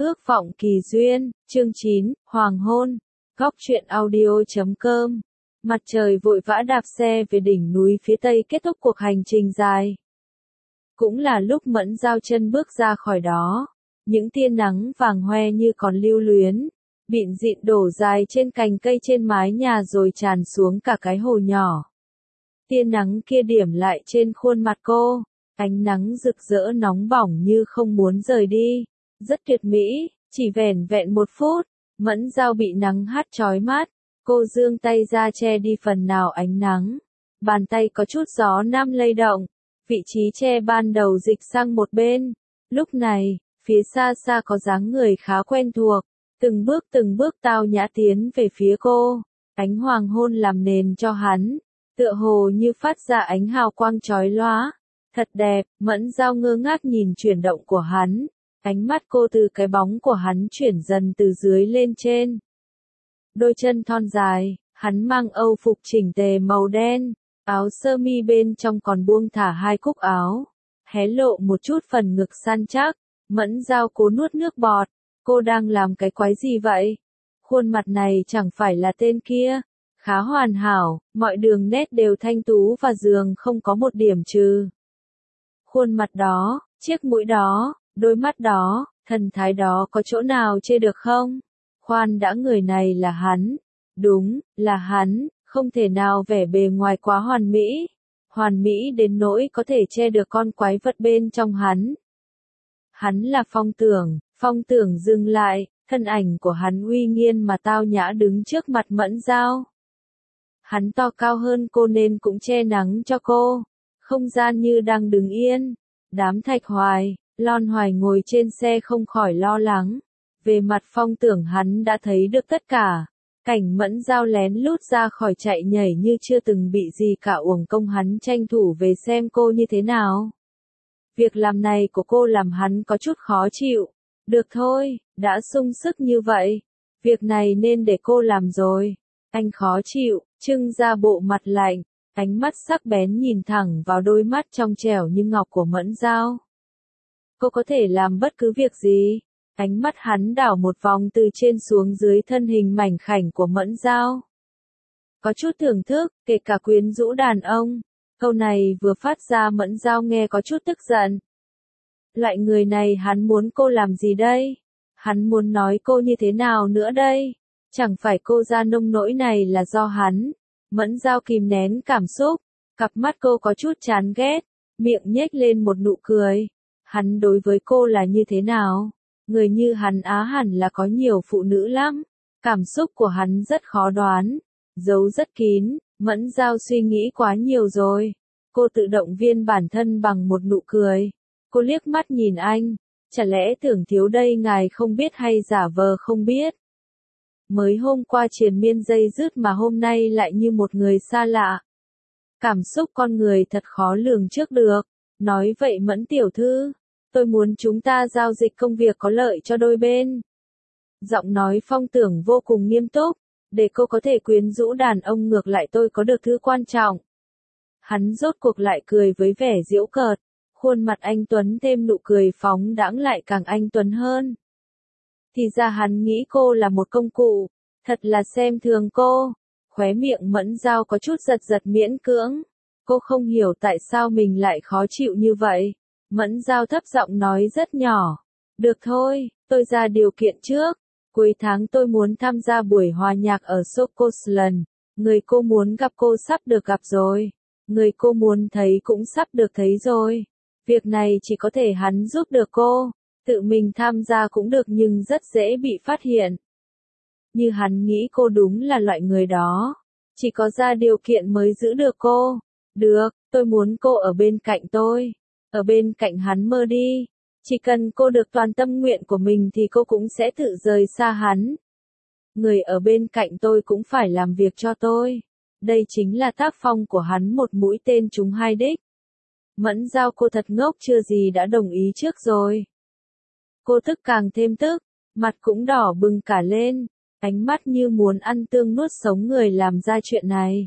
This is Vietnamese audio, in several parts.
Ước vọng kỳ duyên, chương 9, Hoàng hôn. Góc truyện audio.com. Mặt trời vội vã đạp xe về đỉnh núi phía tây kết thúc cuộc hành trình dài. Cũng là lúc Mẫn Giao chân bước ra khỏi đó. Những tia nắng vàng hoe như còn lưu luyến, bịn dịn đổ dài trên cành cây trên mái nhà rồi tràn xuống cả cái hồ nhỏ. Tia nắng kia điểm lại trên khuôn mặt cô, ánh nắng rực rỡ nóng bỏng như không muốn rời đi. Rất tuyệt mỹ, chỉ vẻn vẹn 1 phút, Mẫn Giao bị nắng hắt chói mắt, cô giương tay ra che đi phần nào ánh nắng. Bàn tay có chút gió nam lay động, vị trí che ban đầu dịch sang một bên. Lúc này, phía xa xa có dáng người khá quen thuộc, từng bước tao nhã tiến về phía cô. Ánh hoàng hôn làm nền cho hắn, tựa hồ như phát ra ánh hào quang chói lóa. Thật đẹp, Mẫn Giao ngơ ngác nhìn chuyển động của hắn. Ánh mắt cô từ cái bóng của hắn chuyển dần từ dưới lên trên. Đôi chân thon dài, hắn mang âu phục chỉnh tề màu đen, áo sơ mi bên trong còn buông thả 2 cúc áo, hé lộ một chút phần ngực săn chắc. Mẫn Giao cố nuốt nước bọt, cô đang làm cái quái gì vậy? Khuôn mặt này chẳng phải là tên kia, khá hoàn hảo, mọi đường nét đều thanh tú và giường không có một điểm trừ. Khuôn mặt đó, chiếc mũi đó, đôi mắt đó, thần thái đó có chỗ nào chê được không? Khoan đã, người này là hắn. Đúng, là hắn, không thể nào vẻ bề ngoài quá hoàn mỹ. Hoàn mỹ đến nỗi có thể che được con quái vật bên trong hắn. Hắn là Phong Tưởng dừng lại, thân ảnh của hắn uy nghiêm mà tao nhã đứng trước mặt Mẫn Giao. Hắn to cao hơn cô nên cũng che nắng cho cô. Không gian như đang đứng yên. Đám Thạch Hoài, Lon Hoài ngồi trên xe không khỏi lo lắng. Về mặt Phong Tưởng hắn đã thấy được tất cả. Cảnh Mẫn Giao lén lút ra khỏi chạy nhảy như chưa từng bị gì cả, uổng công hắn tranh thủ về xem cô như thế nào. Việc làm này của cô làm hắn có chút khó chịu. Được thôi, đã sung sức như vậy. Việc này nên để cô làm rồi. Anh khó chịu, trưng ra bộ mặt lạnh. Ánh mắt sắc bén nhìn thẳng vào đôi mắt trong trẻo như ngọc của Mẫn Giao. Cô có thể làm bất cứ việc gì. Ánh mắt hắn đảo một vòng từ trên xuống dưới thân hình mảnh khảnh của Mẫn Giao. Có chút thưởng thức, kể cả quyến rũ đàn ông. Câu này vừa phát ra Mẫn Giao nghe có chút tức giận. Loại người này hắn muốn cô làm gì đây? Hắn muốn nói cô như thế nào nữa đây? Chẳng phải cô ra nông nỗi này là do hắn. Mẫn Giao kìm nén cảm xúc, cặp mắt cô có chút chán ghét, miệng nhếch lên một nụ cười. Hắn đối với cô là như thế nào? Người như hắn á hẳn là có nhiều phụ nữ lắm. Cảm xúc của hắn rất khó đoán, giấu rất kín. Mẫn Giao suy nghĩ quá nhiều rồi. Cô tự động viên bản thân bằng một nụ cười. Cô liếc mắt nhìn anh. Chả lẽ tưởng thiếu đây ngài không biết hay giả vờ không biết? Mới hôm qua triền miên dây dứt mà hôm nay lại như một người xa lạ. Cảm xúc con người thật khó lường trước được. Nói vậy Mẫn tiểu thư, tôi muốn chúng ta giao dịch công việc có lợi cho đôi bên. Giọng nói Phong Tưởng vô cùng nghiêm túc. Để cô có thể quyến rũ đàn ông, ngược lại tôi có được thứ quan trọng. Hắn rốt cuộc lại cười với vẻ giễu cợt. Khuôn mặt anh tuấn thêm nụ cười phóng đãng lại càng anh tuấn hơn. Thì ra hắn nghĩ cô là một công cụ. Thật là xem thường cô. Khóe miệng Mẫn Giao có chút giật giật miễn cưỡng. Cô không hiểu tại sao mình lại khó chịu như vậy. Mẫn Giao thấp giọng nói rất nhỏ. Được thôi, tôi ra điều kiện trước. Cuối tháng tôi muốn tham gia buổi hòa nhạc ở Scotland. Người cô muốn gặp cô sắp được gặp rồi. Người cô muốn thấy cũng sắp được thấy rồi. Việc này chỉ có thể hắn giúp được cô. Tự mình tham gia cũng được nhưng rất dễ bị phát hiện. Như hắn nghĩ cô đúng là loại người đó. Chỉ có ra điều kiện mới giữ được cô. Được, tôi muốn cô ở bên cạnh tôi. Ở bên cạnh hắn mơ đi. Chỉ cần cô được toàn tâm nguyện của mình thì cô cũng sẽ tự rời xa hắn. Người ở bên cạnh tôi cũng phải làm việc cho tôi. Đây chính là tác phong của hắn, một mũi tên trúng 2 đích. Mẫn Giao cô thật ngốc, chưa gì đã đồng ý trước rồi. Cô tức càng thêm tức, mặt cũng đỏ bừng cả lên, ánh mắt như muốn ăn tương nuốt sống người làm ra chuyện này.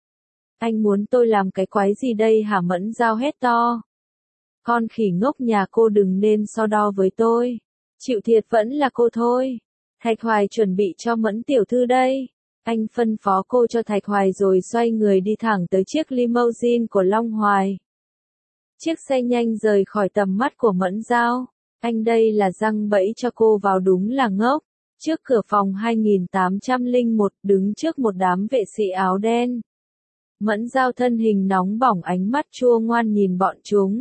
Anh muốn tôi làm cái quái gì đây hả? Mẫn Giao hét to. Con khỉ ngốc nhà cô đừng nên so đo với tôi. Chịu thiệt vẫn là cô thôi. Thạch Hoài chuẩn bị cho Mẫn tiểu thư đây. Anh phân phó cô cho Thạch Hoài rồi xoay người đi thẳng tới chiếc limousine của Long Hoài. Chiếc xe nhanh rời khỏi tầm mắt của Mẫn Giao. Anh đây là giăng bẫy cho cô vào đúng là ngốc. Trước cửa phòng 2801 đứng trước một đám vệ sĩ áo đen. Mẫn Giao thân hình nóng bỏng ánh mắt chua ngoan nhìn bọn chúng.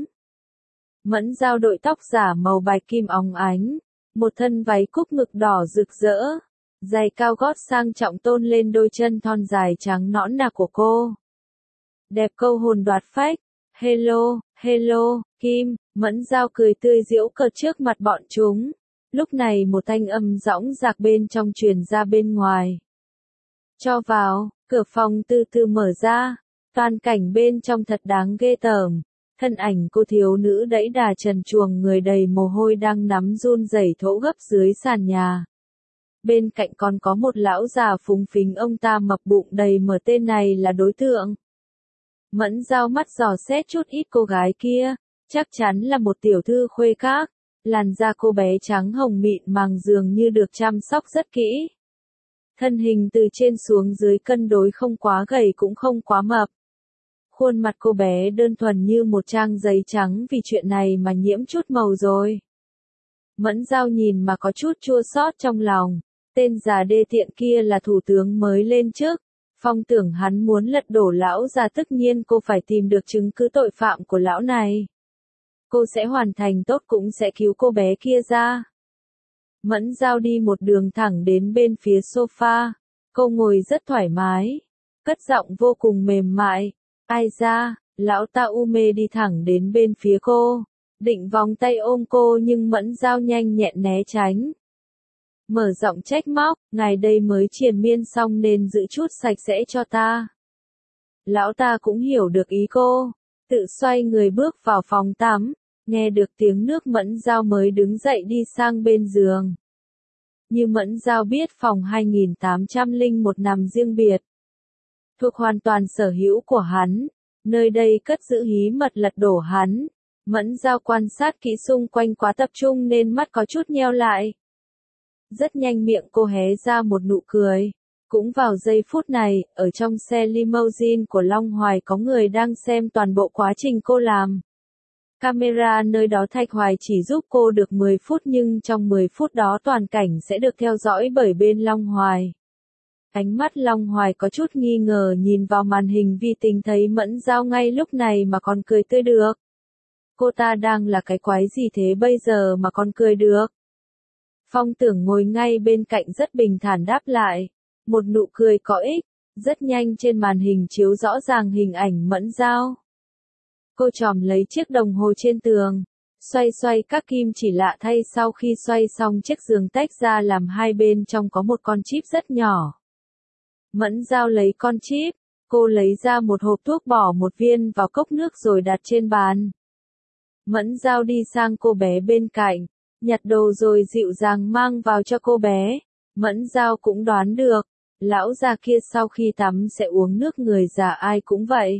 Mẫn Giao đội tóc giả màu bạch kim óng ánh. Một thân váy cúc ngực đỏ rực rỡ. Giày cao gót sang trọng tôn lên đôi chân thon dài trắng nõn nà của cô. Đẹp câu hồn đoạt phách. Hello, hello, Kim. Mẫn Giao cười tươi giễu cợt trước mặt bọn chúng. Lúc này một thanh âm dõng dạc bên trong truyền ra bên ngoài. Cho vào, cửa phòng từ từ mở ra. Toàn cảnh bên trong thật đáng ghê tởm. Thân ảnh cô thiếu nữ đẫy đà trần truồng người đầy mồ hôi đang nắm run rẩy thỗ gấp dưới sàn nhà. Bên cạnh còn có một lão già phúng phính, ông ta mập bụng đầy mỡ, tên này là đối tượng. Mẫn Giao mắt dò xét chút ít cô gái kia, chắc chắn là một tiểu thư khuê các. Làn da cô bé trắng hồng mịn màng dường như được chăm sóc rất kỹ. Thân hình từ trên xuống dưới cân đối không quá gầy cũng không quá mập. Khuôn mặt cô bé đơn thuần như một trang giấy trắng vì chuyện này mà nhiễm chút màu rồi. Mẫn Giao nhìn mà có chút chua xót trong lòng. Tên già đê tiện kia là thủ tướng mới lên chức. Phong tưởng hắn muốn lật đổ lão già, tất nhiên cô phải tìm được chứng cứ tội phạm của lão này. Cô sẽ hoàn thành tốt, cũng sẽ cứu cô bé kia ra. Mẫn Giao đi một đường thẳng đến bên phía sofa. Cô ngồi rất thoải mái. Cất giọng vô cùng mềm mại. Ai ra, lão ta u mê đi thẳng đến bên phía cô. Định vòng tay ôm cô nhưng Mẫn Giao nhanh nhẹn né tránh. Mở giọng trách móc, ngài đây mới triền miên xong nên giữ chút sạch sẽ cho ta. Lão ta cũng hiểu được ý cô. Tự xoay người bước vào phòng tắm. Nghe được tiếng nước Mẫn Giao mới đứng dậy đi sang bên giường. Như Mẫn Giao biết, phòng 2801 nằm riêng biệt. Thuộc hoàn toàn sở hữu của hắn. Nơi đây cất giữ hí mật lật đổ hắn. Mẫn Giao quan sát kỹ xung quanh quá tập trung nên mắt có chút nheo lại. Rất nhanh miệng cô hé ra một nụ cười. Cũng vào giây phút này, ở trong xe limousine của Long Hoài có người đang xem toàn bộ quá trình cô làm. Camera nơi đó Thạch Hoài chỉ giúp cô được 10 phút nhưng trong 10 phút đó toàn cảnh sẽ được theo dõi bởi bên Long Hoài. Ánh mắt Long Hoài có chút nghi ngờ nhìn vào màn hình vi tính thấy Mẫn Giao ngay lúc này mà còn cười tươi được. Cô ta đang là cái quái gì thế bây giờ mà còn cười được? Phong tưởng ngồi ngay bên cạnh rất bình thản đáp lại. Một nụ cười có ích. Rất nhanh trên màn hình chiếu rõ ràng hình ảnh Mẫn Giao. Cô chòm lấy chiếc đồng hồ trên tường. Xoay xoay các kim chỉ lạ thay sau khi xoay xong chiếc giường tách ra làm hai bên trong có một con chip rất nhỏ. Mẫn Giao lấy con chip. Cô lấy ra một hộp thuốc bỏ một viên vào cốc nước rồi đặt trên bàn. Mẫn Giao đi sang cô bé bên cạnh. Nhặt đồ rồi dịu dàng mang vào cho cô bé. Mẫn Giao cũng đoán được. Lão già kia sau khi tắm sẽ uống nước, người già ai cũng vậy.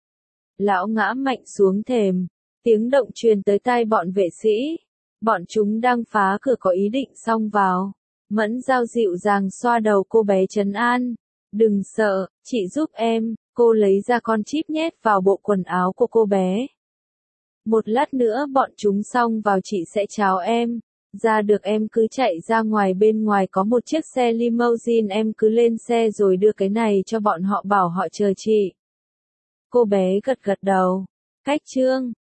Lão ngã mạnh xuống thềm. Tiếng động truyền tới tai bọn vệ sĩ. Bọn chúng đang phá cửa có ý định xông vào. Mẫn Giao dịu dàng xoa đầu cô bé trấn an. Đừng sợ, chị giúp em. Cô lấy ra con chip nhét vào bộ quần áo của cô bé. Một lát nữa bọn chúng xông vào, chị sẽ chào em. Ra được em cứ chạy ra ngoài, bên ngoài có một chiếc xe limousine, em cứ lên xe rồi đưa cái này cho bọn họ, bảo họ chờ chị. Cô bé gật gật đầu. Cách chương